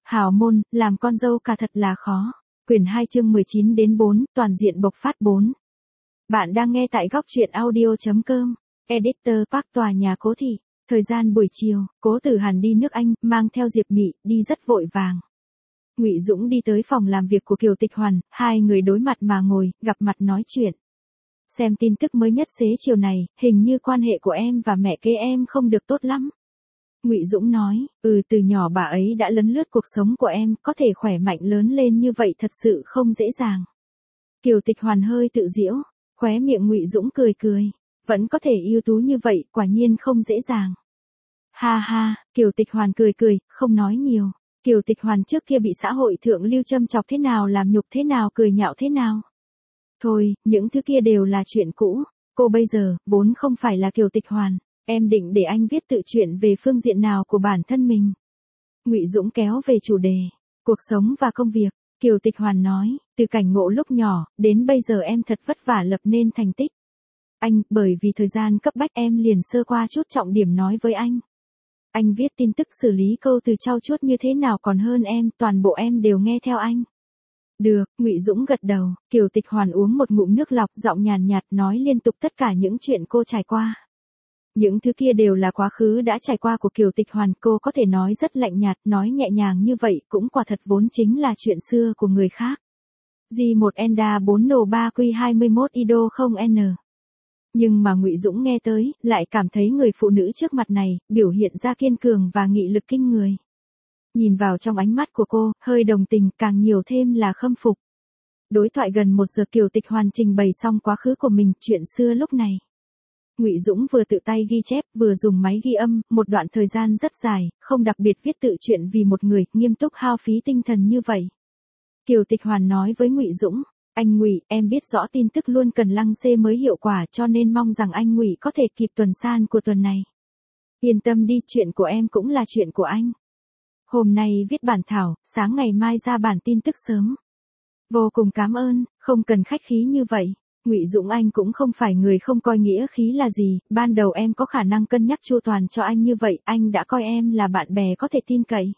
Hào môn, làm con dâu cả thật là khó. Quyển 2 chương 19 đến 4, toàn diện bộc phát 4. Bạn đang nghe tại góc truyện audio.com. Editor Park tòa nhà Cố Thị. Thời gian buổi chiều, Cố Tử Hàn đi nước Anh, mang theo Diệp Mị, đi rất vội vàng. Ngụy Dũng đi tới phòng làm việc của Kiều Tịch Hoàn, hai người đối mặt mà ngồi, gặp mặt nói chuyện. Xem tin tức mới nhất xế chiều này, hình như quan hệ của em và mẹ kế em không được tốt lắm. Ngụy Dũng nói, từ nhỏ bà ấy đã lấn lướt cuộc sống của em, có thể khỏe mạnh lớn lên như vậy thật sự không dễ dàng. Kiều Tịch Hoàn hơi tự giễu, khóe miệng Ngụy Dũng cười cười, vẫn có thể ưu tú như vậy, quả nhiên không dễ dàng. Ha ha, Kiều Tịch Hoàn cười cười, không nói nhiều. Kiều Tịch Hoàn trước kia bị xã hội thượng lưu châm chọc thế nào, làm nhục thế nào, cười nhạo thế nào. Thôi, những thứ kia đều là chuyện cũ, cô bây giờ, vốn không phải là Kiều Tịch Hoàn. Em định để anh viết tự truyện về phương diện nào của bản thân mình? Ngụy Dũng kéo về chủ đề, cuộc sống và công việc. Kiều Tịch Hoàn nói, từ cảnh ngộ lúc nhỏ, đến bây giờ em thật vất vả lập nên thành tích. Anh, bởi vì thời gian cấp bách em liền sơ qua chút trọng điểm nói với anh. Anh viết tin tức xử lý câu từ trau chuốt như thế nào còn hơn em, toàn bộ em đều nghe theo anh. Được, Ngụy Dũng gật đầu. Kiều Tịch Hoàn uống một ngụm nước lọc, giọng nhàn nhạt nói liên tục tất cả những chuyện cô trải qua. Những thứ kia đều là quá khứ đã trải qua của Kiều Tịch Hoàn, cô có thể nói rất lạnh nhạt, nói nhẹ nhàng như vậy, cũng quả thật vốn chính là chuyện xưa của người khác. J1 Enda 4 Nổ 3 Q21 Ido 0N. Nhưng mà Ngụy Dũng nghe tới, lại cảm thấy người phụ nữ trước mặt này, biểu hiện ra kiên cường và nghị lực kinh người. Nhìn vào trong ánh mắt của cô, hơi đồng tình, càng nhiều thêm là khâm phục. Đối thoại gần 1 giờ Kiều Tịch Hoàn trình bày xong quá khứ của mình, chuyện xưa lúc này. Ngụy Dũng vừa tự tay ghi chép, vừa dùng máy ghi âm, một đoạn thời gian rất dài, không đặc biệt viết tự truyện vì một người, nghiêm túc hao phí tinh thần như vậy. Kiều Tịch Hoàn nói với Ngụy Dũng, anh Ngụy, em biết rõ tin tức luôn cần lăng xê mới hiệu quả, cho nên mong rằng anh Ngụy có thể kịp tuần san của tuần này. Yên tâm đi, chuyện của em cũng là chuyện của anh. Hôm nay viết bản thảo, sáng ngày mai ra bản tin tức sớm. Vô cùng cảm ơn, không cần khách khí như vậy. Ngụy Dũng, anh cũng không phải người không coi nghĩa khí là gì, ban đầu em có khả năng cân nhắc chu toàn cho anh như vậy, anh đã coi em là bạn bè có thể tin cậy.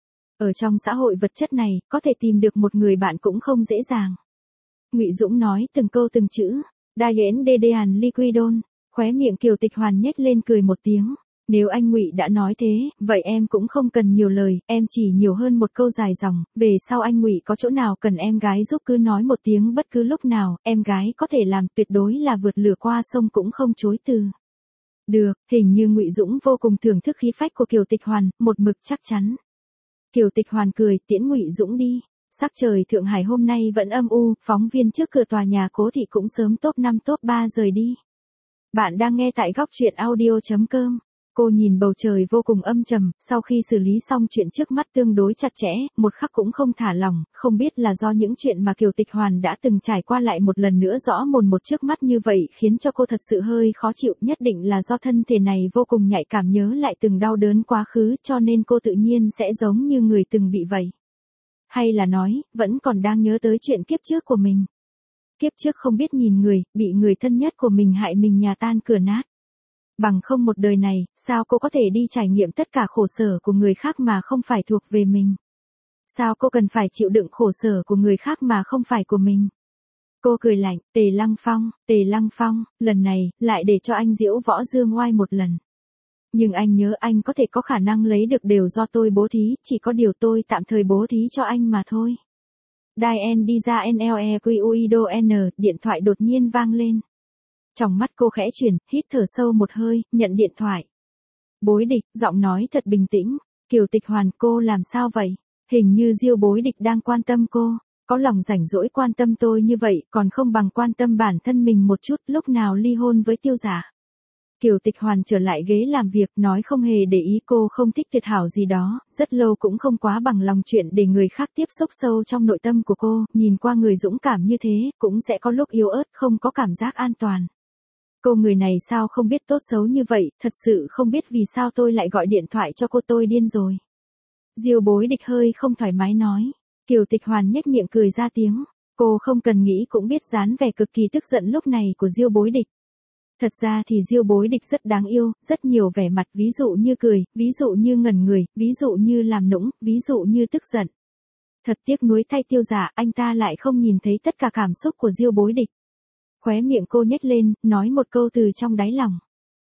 Ở trong xã hội vật chất này, có thể tìm được một người bạn cũng không dễ dàng. Ngụy Dũng nói từng câu từng chữ, Diane Dedean Liquidon, khóe miệng Kiều Tịch Hoàn nhếch lên cười một tiếng. Nếu anh Ngụy đã nói thế, vậy em cũng không cần nhiều lời, em chỉ nhiều hơn một câu dài dòng, về sau anh Ngụy có chỗ nào cần em gái giúp cứ nói một tiếng bất cứ lúc nào, em gái có thể làm, tuyệt đối là vượt lửa qua sông cũng không chối từ. Được, hình như Ngụy Dũng vô cùng thưởng thức khí phách của Kiều Tịch Hoàn, một mực chắc chắn. Kiều Tịch Hoàn cười, tiễn Ngụy Dũng đi. Sắc trời Thượng Hải hôm nay vẫn âm u, phóng viên trước cửa tòa nhà Cố Thị cũng sớm top 5 top 3 rời đi. Bạn đang nghe tại góc truyện audio.com. Cô nhìn bầu trời vô cùng âm trầm, sau khi xử lý xong chuyện trước mắt tương đối chặt chẽ, một khắc cũng không thả lỏng, không biết là do những chuyện mà Kiều Tịch Hoàn đã từng trải qua lại một lần nữa rõ mồn một trước mắt như vậy khiến cho cô thật sự hơi khó chịu, nhất định là do thân thể này vô cùng nhạy cảm nhớ lại từng đau đớn quá khứ cho nên cô tự nhiên sẽ giống như người từng bị vậy. Hay là nói, vẫn còn đang nhớ tới chuyện kiếp trước của mình. Kiếp trước không biết nhìn người, bị người thân nhất của mình hại mình nhà tan cửa nát. Bằng không một đời này, sao cô có thể đi trải nghiệm tất cả khổ sở của người khác mà không phải thuộc về mình? Sao cô cần phải chịu đựng khổ sở của người khác mà không phải của mình? Cô cười lạnh, Tề Lăng Phong, lần này, lại để cho anh diễu võ dương oai một lần. Nhưng anh nhớ anh có thể có khả năng lấy được đều do tôi bố thí, chỉ có điều tôi tạm thời bố thí cho anh mà thôi. Diane đi ra NLEQUIDO N, điện thoại đột nhiên vang lên. Trong mắt cô khẽ chuyển, hít thở sâu một hơi, nhận điện thoại. Bối Địch, giọng nói thật bình tĩnh. Kiều Tịch Hoàn, cô làm sao vậy? Hình như Diêu Bối Địch đang quan tâm cô. Có lòng rảnh rỗi quan tâm tôi như vậy, còn không bằng quan tâm bản thân mình một chút, lúc nào ly hôn với Tiêu Giả. Kiều Tịch Hoàn trở lại ghế làm việc, nói không hề để ý cô không thích Tuyệt Hảo gì đó, rất lâu cũng không quá bằng lòng chuyện để người khác tiếp xúc sâu trong nội tâm của cô, nhìn qua người dũng cảm như thế, cũng sẽ có lúc yếu ớt, không có cảm giác an toàn. Cô người này sao không biết tốt xấu như vậy, thật sự không biết vì sao tôi lại gọi điện thoại cho cô, tôi điên rồi. Diêu Bối Địch hơi không thoải mái nói. Kiều Tịch Hoàn nhếch miệng cười ra tiếng. Cô không cần nghĩ cũng biết dáng vẻ cực kỳ tức giận lúc này của Diêu Bối Địch. Thật ra thì Diêu Bối Địch rất đáng yêu, rất nhiều vẻ mặt, ví dụ như cười, ví dụ như ngẩn người, ví dụ như làm nũng, ví dụ như tức giận. Thật tiếc nuối thay Tiêu Dạ, anh ta lại không nhìn thấy tất cả cảm xúc của Diêu Bối Địch. Khóe miệng cô nhếch lên, nói một câu từ trong đáy lòng.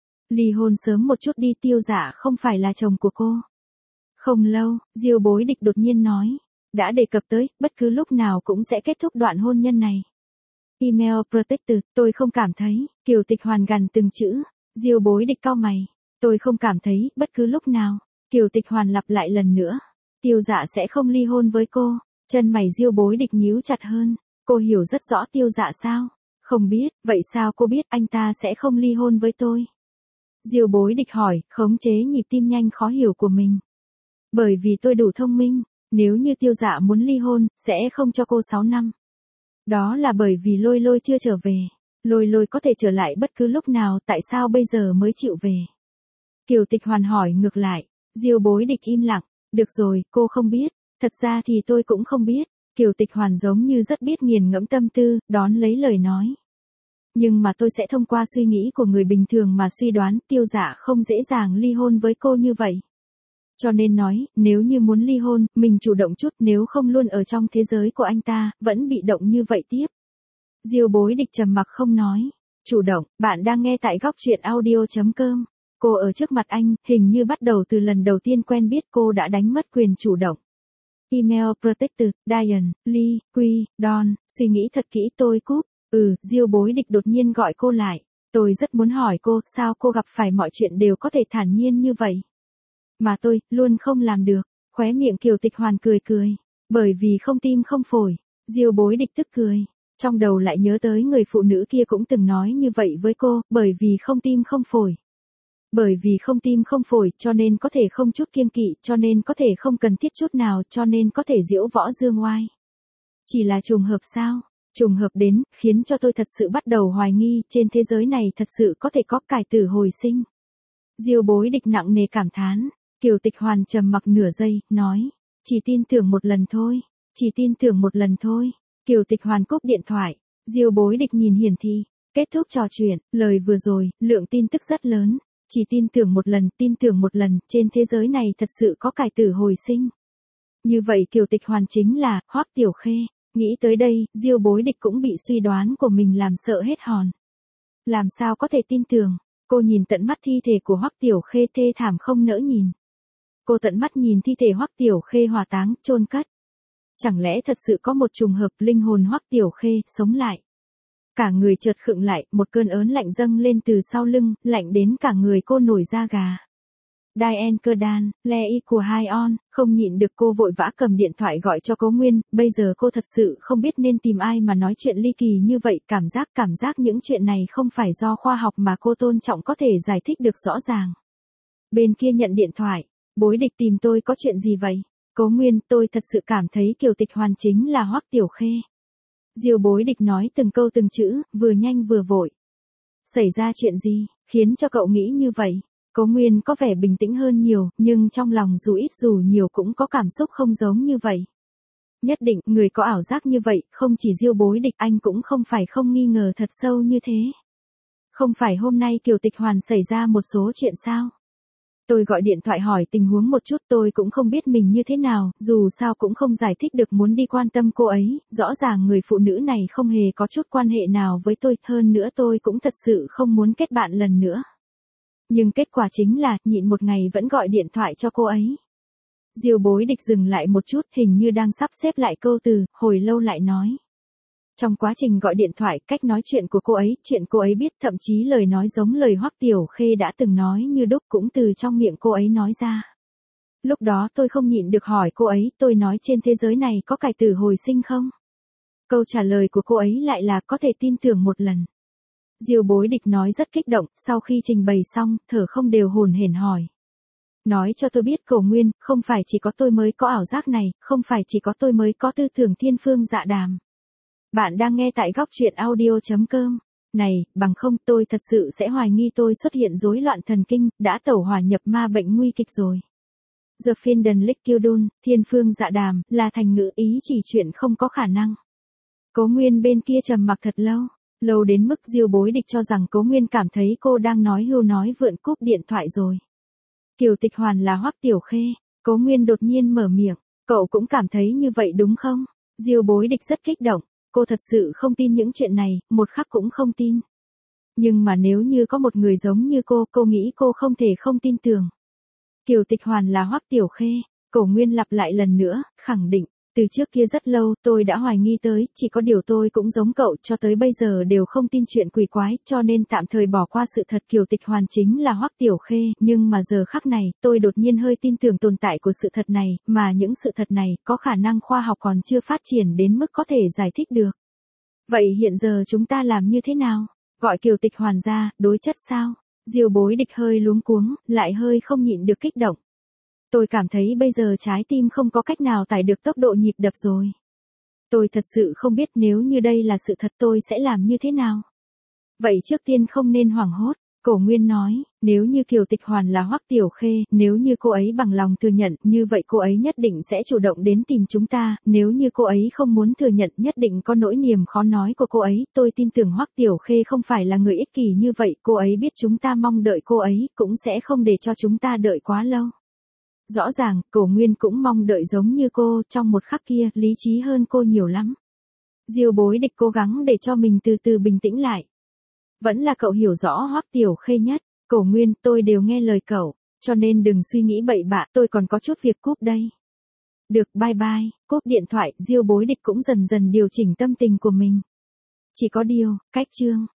Ly hôn sớm một chút đi, Tiêu Dạ không phải là chồng của cô. Không lâu, Diêu Bối Địch đột nhiên nói. Đã đề cập tới, bất cứ lúc nào cũng sẽ kết thúc đoạn hôn nhân này. Email protected, tôi không cảm thấy, Kiều Tịch Hoàn gằn từng chữ. Diêu Bối Địch cau mày. Tôi không cảm thấy, bất cứ lúc nào. Kiều Tịch Hoàn lặp lại lần nữa. Tiêu Dạ sẽ không ly hôn với cô. Chân mày Diêu Bối Địch nhíu chặt hơn. Cô hiểu rất rõ Tiêu Dạ sao? Không biết, vậy sao cô biết anh ta sẽ không ly hôn với tôi? Diêu Bối Địch hỏi, khống chế nhịp tim nhanh khó hiểu của mình. Bởi vì tôi đủ thông minh, nếu như Tiêu Dạ muốn ly hôn, sẽ không cho cô 6 năm. Đó là bởi vì Lôi Lôi chưa trở về. Lôi Lôi có thể trở lại bất cứ lúc nào, tại sao bây giờ mới chịu về? Kiều Tịch Hoàn hỏi ngược lại. Diêu Bối Địch im lặng. Được rồi, cô không biết. Thật ra thì tôi cũng không biết. Kiều Tịch Hoàn giống như rất biết nghiền ngẫm tâm tư, đón lấy lời nói. Nhưng mà tôi sẽ thông qua suy nghĩ của người bình thường mà suy đoán Tiêu Dạ không dễ dàng ly hôn với cô như vậy. Cho nên nói, nếu như muốn ly hôn, mình chủ động chút, nếu không luôn ở trong thế giới của anh ta, vẫn bị động như vậy tiếp. Diêu Bối Địch trầm mặc không nói. Chủ động, bạn đang nghe tại góc truyện audio.com. Cô ở trước mặt anh, hình như bắt đầu từ lần đầu tiên quen biết cô đã đánh mất quyền chủ động. Email protected, Diane, Lee, Quy, Don, suy nghĩ thật kỹ tôi cúp. Diêu Bối Địch đột nhiên gọi cô lại. Tôi rất muốn hỏi cô, sao cô gặp phải mọi chuyện đều có thể thản nhiên như vậy? Mà tôi, luôn không làm được. Khóe miệng Kiều Tịch Hoàn cười cười. Bởi vì không tim không phổi. Diêu Bối Địch tức cười. Trong đầu lại nhớ tới người phụ nữ kia cũng từng nói như vậy với cô, bởi vì không tim không phổi. Bởi vì không tim không phổi, cho nên có thể không chút kiêng kỵ, cho nên có thể không cần thiết chút nào, cho nên có thể diễu võ dương oai. Chỉ là trùng hợp sao? Trùng hợp đến, khiến cho tôi thật sự bắt đầu hoài nghi, trên thế giới này thật sự có thể có cải tử hồi sinh. Diêu Bối Địch nặng nề cảm thán. Kiều Tịch Hoàn trầm mặc nửa giây, nói. Chỉ tin tưởng một lần thôi. Chỉ tin tưởng một lần thôi. Kiều Tịch Hoàn cúp điện thoại. Diêu Bối Địch nhìn hiển thị. Kết thúc trò chuyện, lời vừa rồi, lượng tin tức rất lớn. Chỉ tin tưởng một lần, trên thế giới này thật sự có cải tử hồi sinh. Như vậy Kiều Tịch Hoàn chính là, Hoắc Tiểu Khê. Nghĩ tới đây, Diêu Bối Địch cũng bị suy đoán của mình làm sợ hết hồn. Làm sao có thể tin tưởng, cô nhìn tận mắt thi thể của Hoắc Tiểu Khê thê thảm không nỡ nhìn. Cô tận mắt nhìn thi thể Hoắc Tiểu Khê hỏa táng, chôn cất. Chẳng lẽ thật sự có một trùng hợp linh hồn Hoắc Tiểu Khê sống lại? Cả người chợt khựng lại, một cơn ớn lạnh dâng lên từ sau lưng, lạnh đến cả người cô nổi da gà. Diane Kerdan, Lei của Hai On, không nhịn được cô vội vã cầm điện thoại gọi cho Cố Nguyên, bây giờ cô thật sự không biết nên tìm ai mà nói chuyện ly kỳ như vậy, cảm giác những chuyện này không phải do khoa học mà cô tôn trọng có thể giải thích được rõ ràng. Bên kia nhận điện thoại, Bối Địch tìm tôi có chuyện gì vậy? Cố Nguyên, tôi thật sự cảm thấy Kiều Tịch Hoàn chính là Hoắc Tiểu Khê. Diêu Bối Địch nói từng câu từng chữ, vừa nhanh vừa vội. Xảy ra chuyện gì, khiến cho cậu nghĩ như vậy? Cố Nguyên có vẻ bình tĩnh hơn nhiều, nhưng trong lòng dù ít dù nhiều cũng có cảm xúc không giống như vậy. Nhất định, người có ảo giác như vậy, không chỉ Diêu Bối Địch, anh cũng không phải không nghi ngờ thật sâu như thế. Không phải hôm nay Kiều Tịch Hoàn xảy ra một số chuyện sao? Tôi gọi điện thoại hỏi tình huống một chút, tôi cũng không biết mình như thế nào, dù sao cũng không giải thích được muốn đi quan tâm cô ấy, rõ ràng người phụ nữ này không hề có chút quan hệ nào với tôi, hơn nữa tôi cũng thật sự không muốn kết bạn lần nữa. Nhưng kết quả chính là, nhịn một ngày vẫn gọi điện thoại cho cô ấy. Diêu Bối Địch dừng lại một chút, hình như đang sắp xếp lại câu từ, hồi lâu lại nói. Trong quá trình gọi điện thoại, cách nói chuyện của cô ấy, chuyện cô ấy biết, thậm chí lời nói giống lời Hoắc Tiểu Khê đã từng nói như đúc cũng từ trong miệng cô ấy nói ra. Lúc đó tôi không nhịn được hỏi cô ấy, tôi nói trên thế giới này có cải tử hồi sinh không? Câu trả lời của cô ấy lại là có thể tin tưởng một lần. Diêu Bối Địch nói rất kích động, sau khi trình bày xong, thở không đều hồn hển hỏi. Nói cho tôi biết Cổ Nguyên, không phải chỉ có tôi mới có ảo giác này, không phải chỉ có tôi mới có tư tưởng thiên phương dạ đàm. Bạn đang nghe tại góc truyện audio.com. Này, bằng không tôi thật sự sẽ hoài nghi tôi xuất hiện rối loạn thần kinh, đã tẩu hỏa nhập ma bệnh nguy kịch rồi. The Finden Likildun, thiên phương dạ đàm, là thành ngữ ý chỉ chuyện không có khả năng. Cố Nguyên bên kia trầm mặc thật lâu. Lâu đến mức Diêu Bối Địch cho rằng Cố Nguyên cảm thấy cô đang nói hưu nói vượn cúp điện thoại rồi. Kiều Tịch Hoàn là Hoắc Tiểu Khê, Cố Nguyên đột nhiên mở miệng, cậu cũng cảm thấy như vậy đúng không? Diêu Bối Địch rất kích động, cô thật sự không tin những chuyện này, một khắc cũng không tin. Nhưng mà nếu như có một người giống như cô nghĩ cô không thể không tin tưởng. Kiều Tịch Hoàn là Hoắc Tiểu Khê, Cố Nguyên lặp lại lần nữa, khẳng định. Từ trước kia rất lâu tôi đã hoài nghi tới, chỉ có điều tôi cũng giống cậu cho tới bây giờ đều không tin chuyện quỷ quái, cho nên tạm thời bỏ qua sự thật Kiều Tịch Hoàn chính là Hoắc Tiểu Khê, nhưng mà giờ khắc này, tôi đột nhiên hơi tin tưởng tồn tại của sự thật này, mà những sự thật này có khả năng khoa học còn chưa phát triển đến mức có thể giải thích được. Vậy hiện giờ chúng ta làm như thế nào? Gọi Kiều Tịch Hoàn ra, đối chất sao? Diêu Bối Địch hơi luống cuống, lại hơi không nhịn được kích động. Tôi cảm thấy bây giờ trái tim không có cách nào tải được tốc độ nhịp đập rồi. Tôi thật sự không biết nếu như đây là sự thật tôi sẽ làm như thế nào. Vậy trước tiên không nên hoảng hốt, Cổ Nguyên nói, nếu như Kiều Tịch Hoàn là Hoắc Tiểu Khê, nếu như cô ấy bằng lòng thừa nhận, như vậy cô ấy nhất định sẽ chủ động đến tìm chúng ta, nếu như cô ấy không muốn thừa nhận nhất định có nỗi niềm khó nói của cô ấy, tôi tin tưởng Hoắc Tiểu Khê không phải là người ích kỷ như vậy, cô ấy biết chúng ta mong đợi cô ấy, cũng sẽ không để cho chúng ta đợi quá lâu. Rõ ràng, Cổ Nguyên cũng mong đợi giống như cô, trong một khắc kia, lý trí hơn cô nhiều lắm. Diêu Bối Địch cố gắng để cho mình từ từ bình tĩnh lại. Vẫn là cậu hiểu rõ Hoắc Tiểu Khê nhất, Cổ Nguyên, tôi đều nghe lời cậu, cho nên đừng suy nghĩ bậy bạ, tôi còn có chút việc cúp đây. Được, bye bye, cúp điện thoại, Diêu Bối Địch cũng dần dần điều chỉnh tâm tình của mình. Chỉ có điều, cách chương.